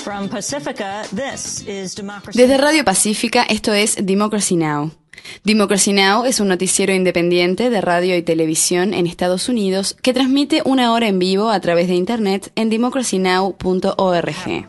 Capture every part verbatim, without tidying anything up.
Desde Radio Pacífica, esto es Democracy Now! Democracy Now! Es un noticiero independiente de radio y televisión en Estados Unidos que transmite una hora en vivo a través de internet en democracy now punto org.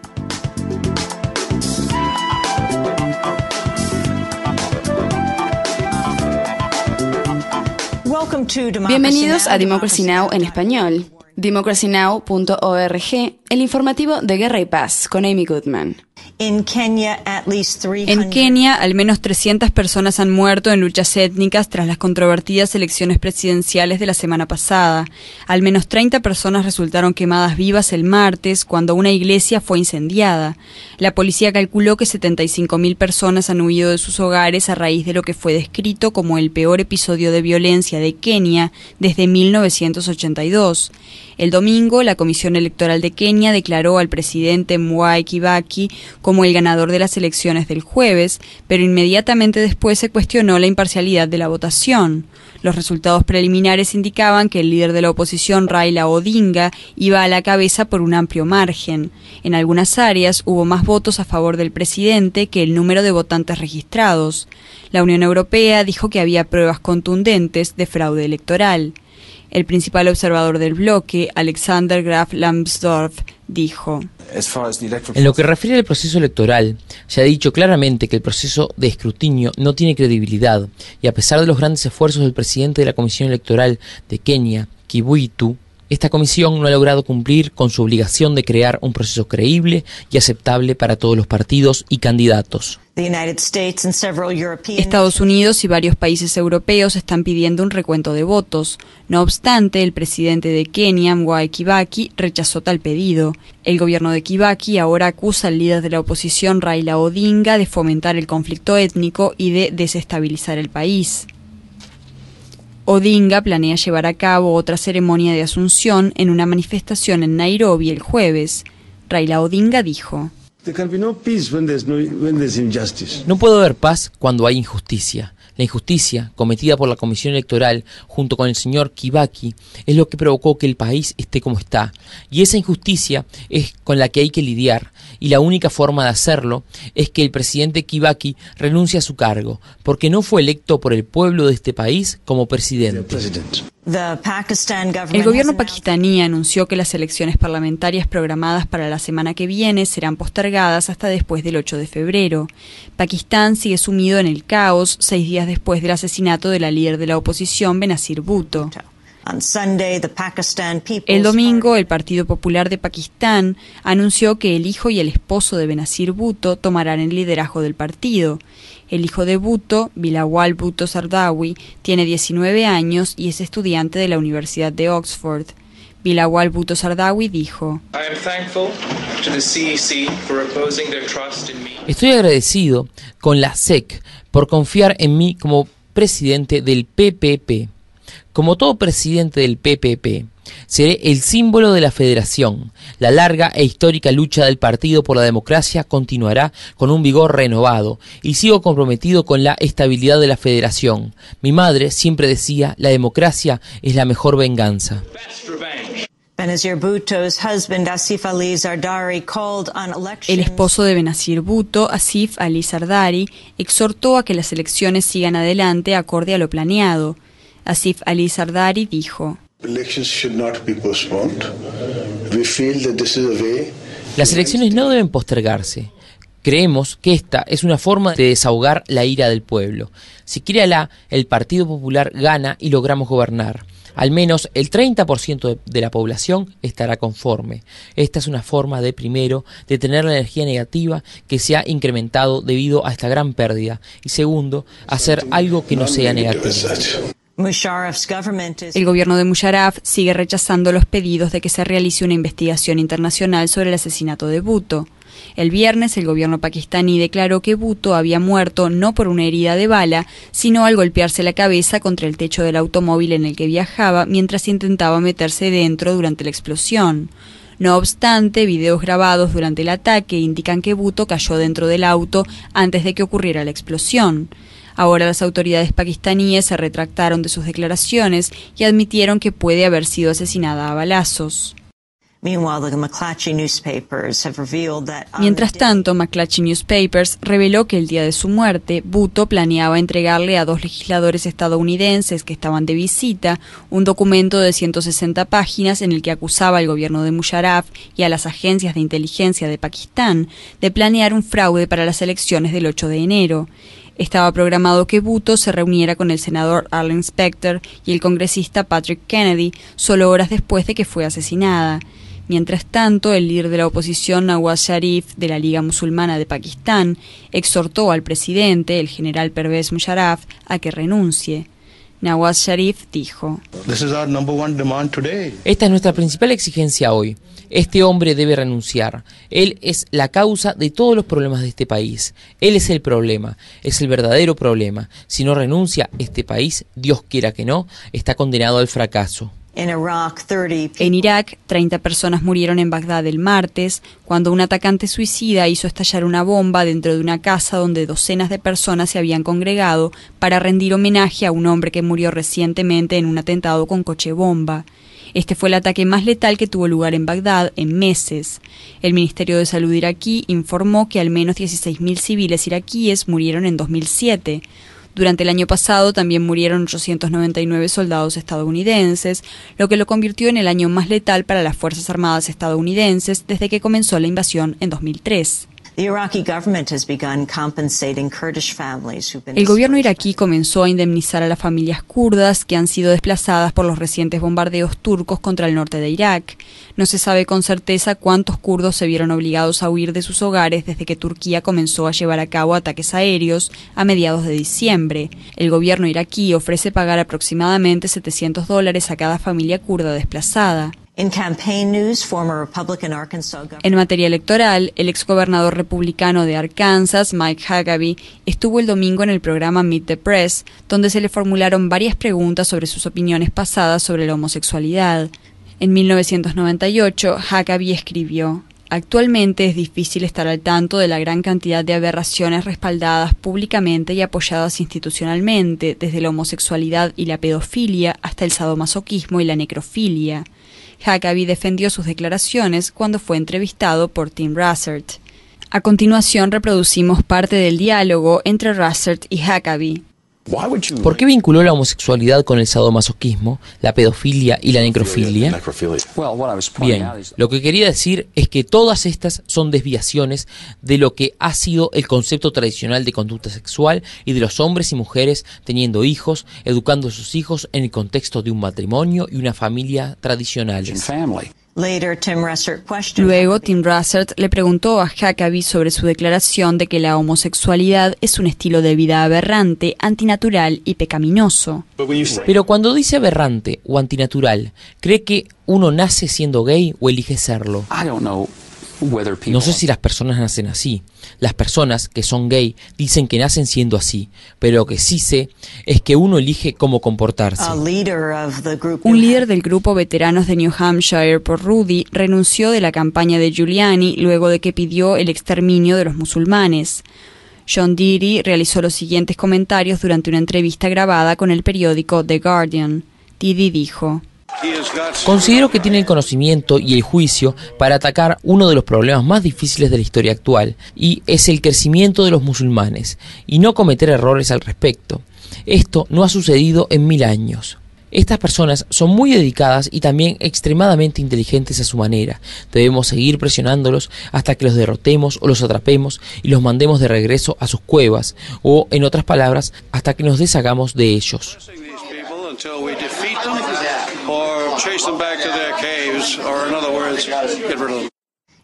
Bienvenidos a Democracy Now! En español. democracy now punto org, el informativo de Guerra y Paz, con Amy Goodman. En Kenia, al menos trescientas personas han muerto en luchas étnicas tras las controvertidas elecciones presidenciales de la semana pasada. Al menos treinta personas resultaron quemadas vivas el martes cuando una iglesia fue incendiada. La policía calculó que setenta y cinco mil personas han huido de sus hogares a raíz de lo que fue descrito como el peor episodio de violencia de Kenia desde mil novecientos ochenta y dos. El domingo, la Comisión Electoral de Kenia declaró al presidente Mwai Kibaki como el ganador de las elecciones del jueves, pero inmediatamente después se cuestionó la imparcialidad de la votación. Los resultados preliminares indicaban que el líder de la oposición, Raila Odinga, iba a la cabeza por un amplio margen. En algunas áreas hubo más votos a favor del presidente que el número de votantes registrados. La Unión Europea dijo que había pruebas contundentes de fraude electoral. El principal observador del bloque, Alexander Graf Lambsdorff, dijo: En lo que refiere al proceso electoral, se ha dicho claramente que el proceso de escrutinio no tiene credibilidad y a pesar de los grandes esfuerzos del presidente de la Comisión Electoral de Kenia, Kivuitu, esta comisión no ha logrado cumplir con su obligación de crear un proceso creíble y aceptable para todos los partidos y candidatos. Estados Unidos y varios países europeos están pidiendo un recuento de votos. No obstante, el presidente de Kenia, Mwai Kibaki, rechazó tal pedido. El gobierno de Kibaki ahora acusa al líder de la oposición, Raila Odinga, de fomentar el conflicto étnico y de desestabilizar el país. Odinga planea llevar a cabo otra ceremonia de asunción en una manifestación en Nairobi el jueves. Raila Odinga dijo: No puede haber paz cuando hay injusticia. La injusticia cometida por la Comisión Electoral junto con el señor Kibaki es lo que provocó que el país esté como está. Y esa injusticia es con la que hay que lidiar. Y la única forma de hacerlo es que el presidente Kibaki renuncie a su cargo, porque no fue electo por el pueblo de este país como presidente. El gobierno pakistaní anunció que las elecciones parlamentarias programadas para la semana que viene serán postergadas hasta después del ocho de febrero. Pakistán sigue sumido en el caos seis días después del asesinato de la líder de la oposición, Benazir Bhutto. El domingo, el Partido Popular de Pakistán anunció que el hijo y el esposo de Benazir Bhutto tomarán el liderazgo del partido. El hijo de Bhutto, Bilawal Bhutto Zardawi, tiene diecinueve años y es estudiante de la Universidad de Oxford. Bilawal Bhutto Zardawi dijo: Estoy agradecido con la S E C por confiar en mí como presidente del P P P. Como todo presidente del P P P, seré el símbolo de la federación. La larga e histórica lucha del Partido por la Democracia continuará con un vigor renovado y sigo comprometido con la estabilidad de la federación. Mi madre siempre decía: la democracia es la mejor venganza. El esposo de Benazir Bhutto, Asif Ali Zardari, exhortó a que las elecciones sigan adelante acorde a lo planeado. Asif Ali Zardari dijo: Las elecciones no deben postergarse. Creemos que esta es una forma de desahogar la ira del pueblo. Si quiere Alá, el Partido Popular gana y logramos gobernar. Al menos el treinta por ciento de, de la población estará conforme. Esta es una forma de, primero, detener la energía negativa que se ha incrementado debido a esta gran pérdida. Y segundo, hacer algo que no sea negativo. El gobierno de Musharraf sigue rechazando los pedidos de que se realice una investigación internacional sobre el asesinato de Bhutto. El viernes, el gobierno pakistaní declaró que Bhutto había muerto no por una herida de bala, sino al golpearse la cabeza contra el techo del automóvil en el que viajaba mientras intentaba meterse dentro durante la explosión. No obstante, videos grabados durante el ataque indican que Bhutto cayó dentro del auto antes de que ocurriera la explosión. Ahora las autoridades pakistaníes se retractaron de sus declaraciones y admitieron que puede haber sido asesinada a balazos. Mientras tanto, McClatchy Newspapers reveló que el día de su muerte, Bhutto planeaba entregarle a dos legisladores estadounidenses que estaban de visita un documento de ciento sesenta páginas en el que acusaba al gobierno de Musharraf y a las agencias de inteligencia de Pakistán de planear un fraude para las elecciones del ocho de enero. Estaba programado que Bhutto se reuniera con el senador Arlen Specter y el congresista Patrick Kennedy solo horas después de que fue asesinada. Mientras tanto, el líder de la oposición, Nawaz Sharif, de la Liga Musulmana de Pakistán, exhortó al presidente, el general Pervez Musharraf, a que renuncie. Nawaz Sharif dijo: Esta es nuestra principal exigencia hoy. Este hombre debe renunciar. Él es la causa de todos los problemas de este país. Él es el problema, es el verdadero problema. Si no renuncia, este país, Dios quiera que no, está condenado al fracaso. En Irak, treinta personas murieron en Bagdad el martes, cuando un atacante suicida hizo estallar una bomba dentro de una casa donde docenas de personas se habían congregado para rendir homenaje a un hombre que murió recientemente en un atentado con coche bomba. Este fue el ataque más letal que tuvo lugar en Bagdad en meses. El Ministerio de Salud iraquí informó que al menos dieciséis mil civiles iraquíes murieron en dos mil siete. Durante el año pasado también murieron ochocientos noventa y nueve soldados estadounidenses, lo que lo convirtió en el año más letal para las Fuerzas Armadas estadounidenses desde que comenzó la invasión en dos mil tres. El gobierno iraquí comenzó a indemnizar a las familias kurdas que han sido desplazadas por los recientes bombardeos turcos contra el norte de Irak. No se sabe con certeza cuántos kurdos se vieron obligados a huir de sus hogares desde que Turquía comenzó a llevar a cabo ataques aéreos a mediados de diciembre. El gobierno iraquí ofrece pagar aproximadamente setecientos dólares a cada familia kurda desplazada. En materia electoral, el exgobernador republicano de Arkansas, Mike Huckabee, estuvo el domingo en el programa Meet the Press, donde se le formularon varias preguntas sobre sus opiniones pasadas sobre la homosexualidad. En mil novecientos noventa y ocho, Huckabee escribió: Actualmente es difícil estar al tanto de la gran cantidad de aberraciones respaldadas públicamente y apoyadas institucionalmente, desde la homosexualidad y la pedofilia hasta el sadomasoquismo y la necrofilia. Huckabee defendió sus declaraciones cuando fue entrevistado por Tim Russert. A continuación reproducimos parte del diálogo entre Russert y Huckabee. ¿Por qué vinculó la homosexualidad con el sadomasoquismo, la pedofilia y la necrofilia? Bien, lo que quería decir es que todas estas son desviaciones de lo que ha sido el concepto tradicional de conducta sexual y de los hombres y mujeres teniendo hijos, educando a sus hijos en el contexto de un matrimonio y una familia tradicionales. Luego, Tim Russert le preguntó a Huckabee sobre su declaración de que la homosexualidad es un estilo de vida aberrante, antinatural y pecaminoso. Pero cuando dice aberrante o antinatural, ¿cree que uno nace siendo gay o elige serlo? No sé si las personas nacen así. Las personas que son gay dicen que nacen siendo así, pero lo que sí sé es que uno elige cómo comportarse. Un líder del grupo Veteranos de New Hampshire por Rudy renunció de la campaña de Giuliani luego de que pidió el exterminio de los musulmanes. John Deary realizó los siguientes comentarios durante una entrevista grabada con el periódico The Guardian. Deary dijo: Considero que tiene el conocimiento y el juicio para atacar uno de los problemas más difíciles de la historia actual, y es el crecimiento de los musulmanes, y no cometer errores al respecto. Esto no ha sucedido en mil años. Estas personas son muy dedicadas y también extremadamente inteligentes a su manera. Debemos seguir presionándolos hasta que los derrotemos o los atrapemos y los mandemos de regreso a sus cuevas, o, en otras palabras, hasta que nos deshagamos de ellos. Until we defeat them or chase them back to their caves, or in other words, get rid of them.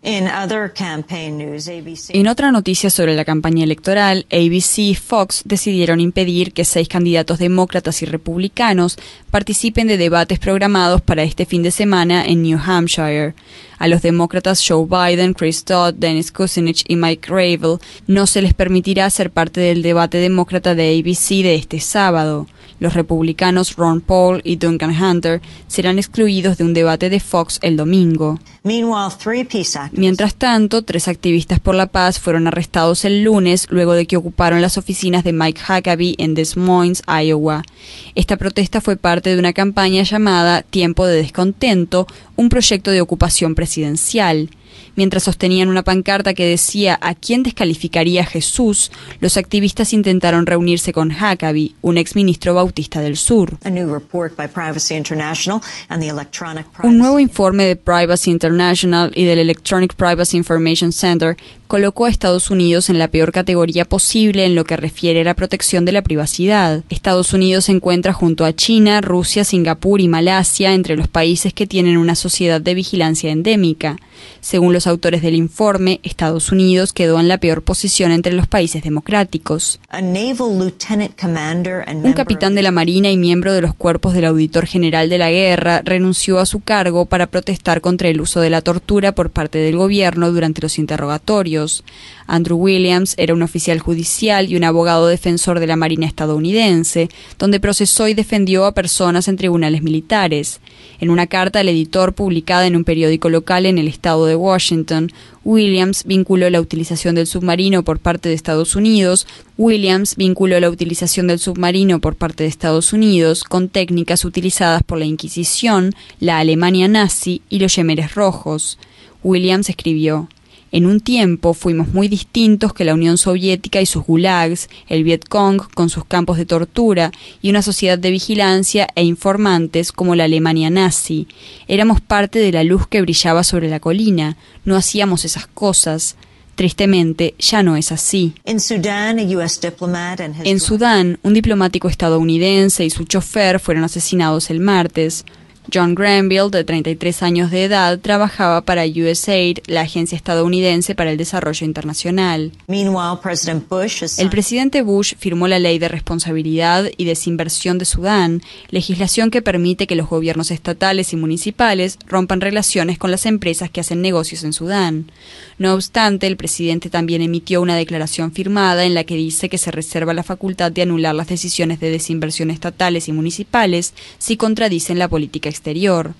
En otra noticia sobre la campaña electoral, A B C y Fox decidieron impedir que seis candidatos demócratas y republicanos participen de debates programados para este fin de semana en New Hampshire. A los demócratas Joe Biden, Chris Dodd, Dennis Kucinich y Mike Gravel no se les permitirá ser parte del debate demócrata de A B C de este sábado. Los republicanos Ron Paul y Duncan Hunter serán excluidos de un debate de Fox el domingo. Mientras tanto, tres activistas por la paz fueron arrestados el lunes luego de que ocuparon las oficinas de Mike Huckabee en Des Moines, Iowa. Esta protesta fue parte de una campaña llamada Tiempo de Descontento, un proyecto de ocupación presidencial presidencial. Mientras sostenían una pancarta que decía ¿a quién descalificaría Jesús?, los activistas intentaron reunirse con Huckabee, un exministro bautista del sur. Un nuevo informe de Privacy International y del Electronic Privacy Information Center colocó a Estados Unidos en la peor categoría posible en lo que refiere a la protección de la privacidad. Estados Unidos se encuentra junto a China, Rusia, Singapur y Malasia entre los países que tienen una sociedad de vigilancia endémica. Según los autores del informe, Estados Unidos quedó en la peor posición entre los países democráticos. Un capitán de la Marina y miembro de los cuerpos del Auditor General de la Guerra renunció a su cargo para protestar contra el uso de la tortura por parte del gobierno durante los interrogatorios. Andrew Williams era un oficial judicial y un abogado defensor de la Marina estadounidense, donde procesó y defendió a personas en tribunales militares. En una carta al editor publicada en un periódico local en el estado de Washington, Williams vinculó la utilización del submarino por parte de Estados Unidos. Williams vinculó la utilización del submarino por parte de Estados Unidos con técnicas utilizadas por la Inquisición, la Alemania nazi y los Yemeres Rojos. Williams escribió: en un tiempo fuimos muy distintos que la Unión Soviética y sus gulags, el Vietcong con sus campos de tortura y una sociedad de vigilancia e informantes como la Alemania nazi. Éramos parte de la luz que brillaba sobre la colina. No hacíamos esas cosas. Tristemente, ya no es así. En Sudán, un diplomático estadounidense y su chofer fueron asesinados el martes. John Granville, de treinta y tres años de edad, trabajaba para U S A I D, la agencia estadounidense para el desarrollo internacional. El presidente Bush firmó la Ley de Responsabilidad y Desinversión de Sudán, legislación que permite que los gobiernos estatales y municipales rompan relaciones con las empresas que hacen negocios en Sudán. No obstante, el presidente también emitió una declaración firmada en la que dice que se reserva la facultad de anular las decisiones de desinversión estatales y municipales si contradicen la política exterior.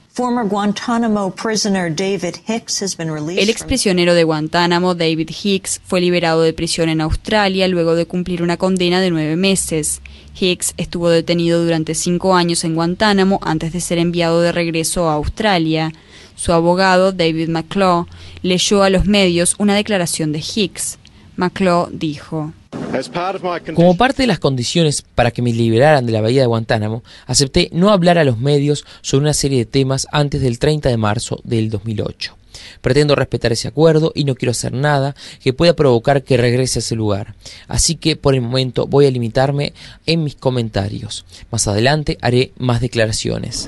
El exprisionero de Guantánamo, David Hicks, fue liberado de prisión en Australia luego de cumplir una condena de nueve meses. Hicks estuvo detenido durante cinco años en Guantánamo antes de ser enviado de regreso a Australia. Su abogado, David McClaw, leyó a los medios una declaración de Hicks. McClaw dijo: como parte de las condiciones para que me liberaran de la bahía de Guantánamo, acepté no hablar a los medios sobre una serie de temas antes del treinta de marzo del dos mil ocho. Pretendo respetar ese acuerdo y no quiero hacer nada que pueda provocar que regrese a ese lugar. Así que por el momento voy a limitarme en mis comentarios. Más adelante haré más declaraciones.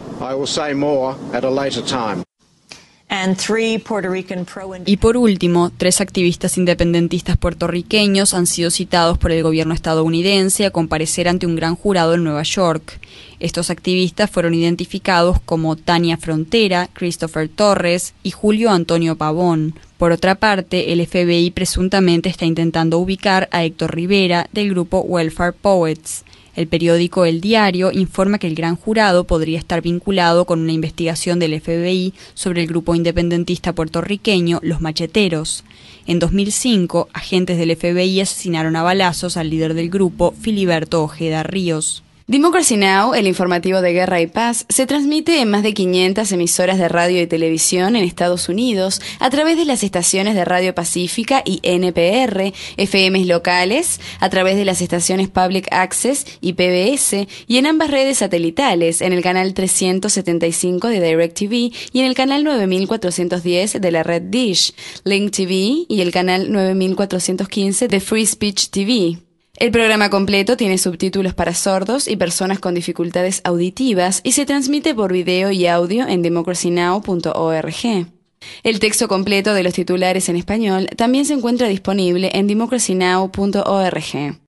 Y por último, tres activistas independentistas puertorriqueños han sido citados por el gobierno estadounidense a comparecer ante un gran jurado en Nueva York. Estos activistas fueron identificados como Tania Frontera, Christopher Torres y Julio Antonio Pavón. Por otra parte, el F B I presuntamente está intentando ubicar a Héctor Rivera del grupo Welfare Poets. El periódico El Diario informa que el gran jurado podría estar vinculado con una investigación del F B I sobre el grupo independentista puertorriqueño Los Macheteros. En dos mil cinco, agentes del F B I asesinaron a balazos al líder del grupo, Filiberto Ojeda Ríos. Democracy Now!, el informativo de Guerra y Paz, se transmite en más de quinientas emisoras de radio y televisión en Estados Unidos a través de las estaciones de Radio Pacífica y N P R, F Ms locales, a través de las estaciones Public Access y P B S, y en ambas redes satelitales, en el canal trescientos setenta y cinco de DirecTV y en el canal nueve mil cuatrocientos diez de la red Dish, Link T V y el canal nueve mil cuatrocientos quince de Free Speech T V. El programa completo tiene subtítulos para sordos y personas con dificultades auditivas y se transmite por video y audio en democracy now punto org. El texto completo de los titulares en español también se encuentra disponible en democracy now punto org.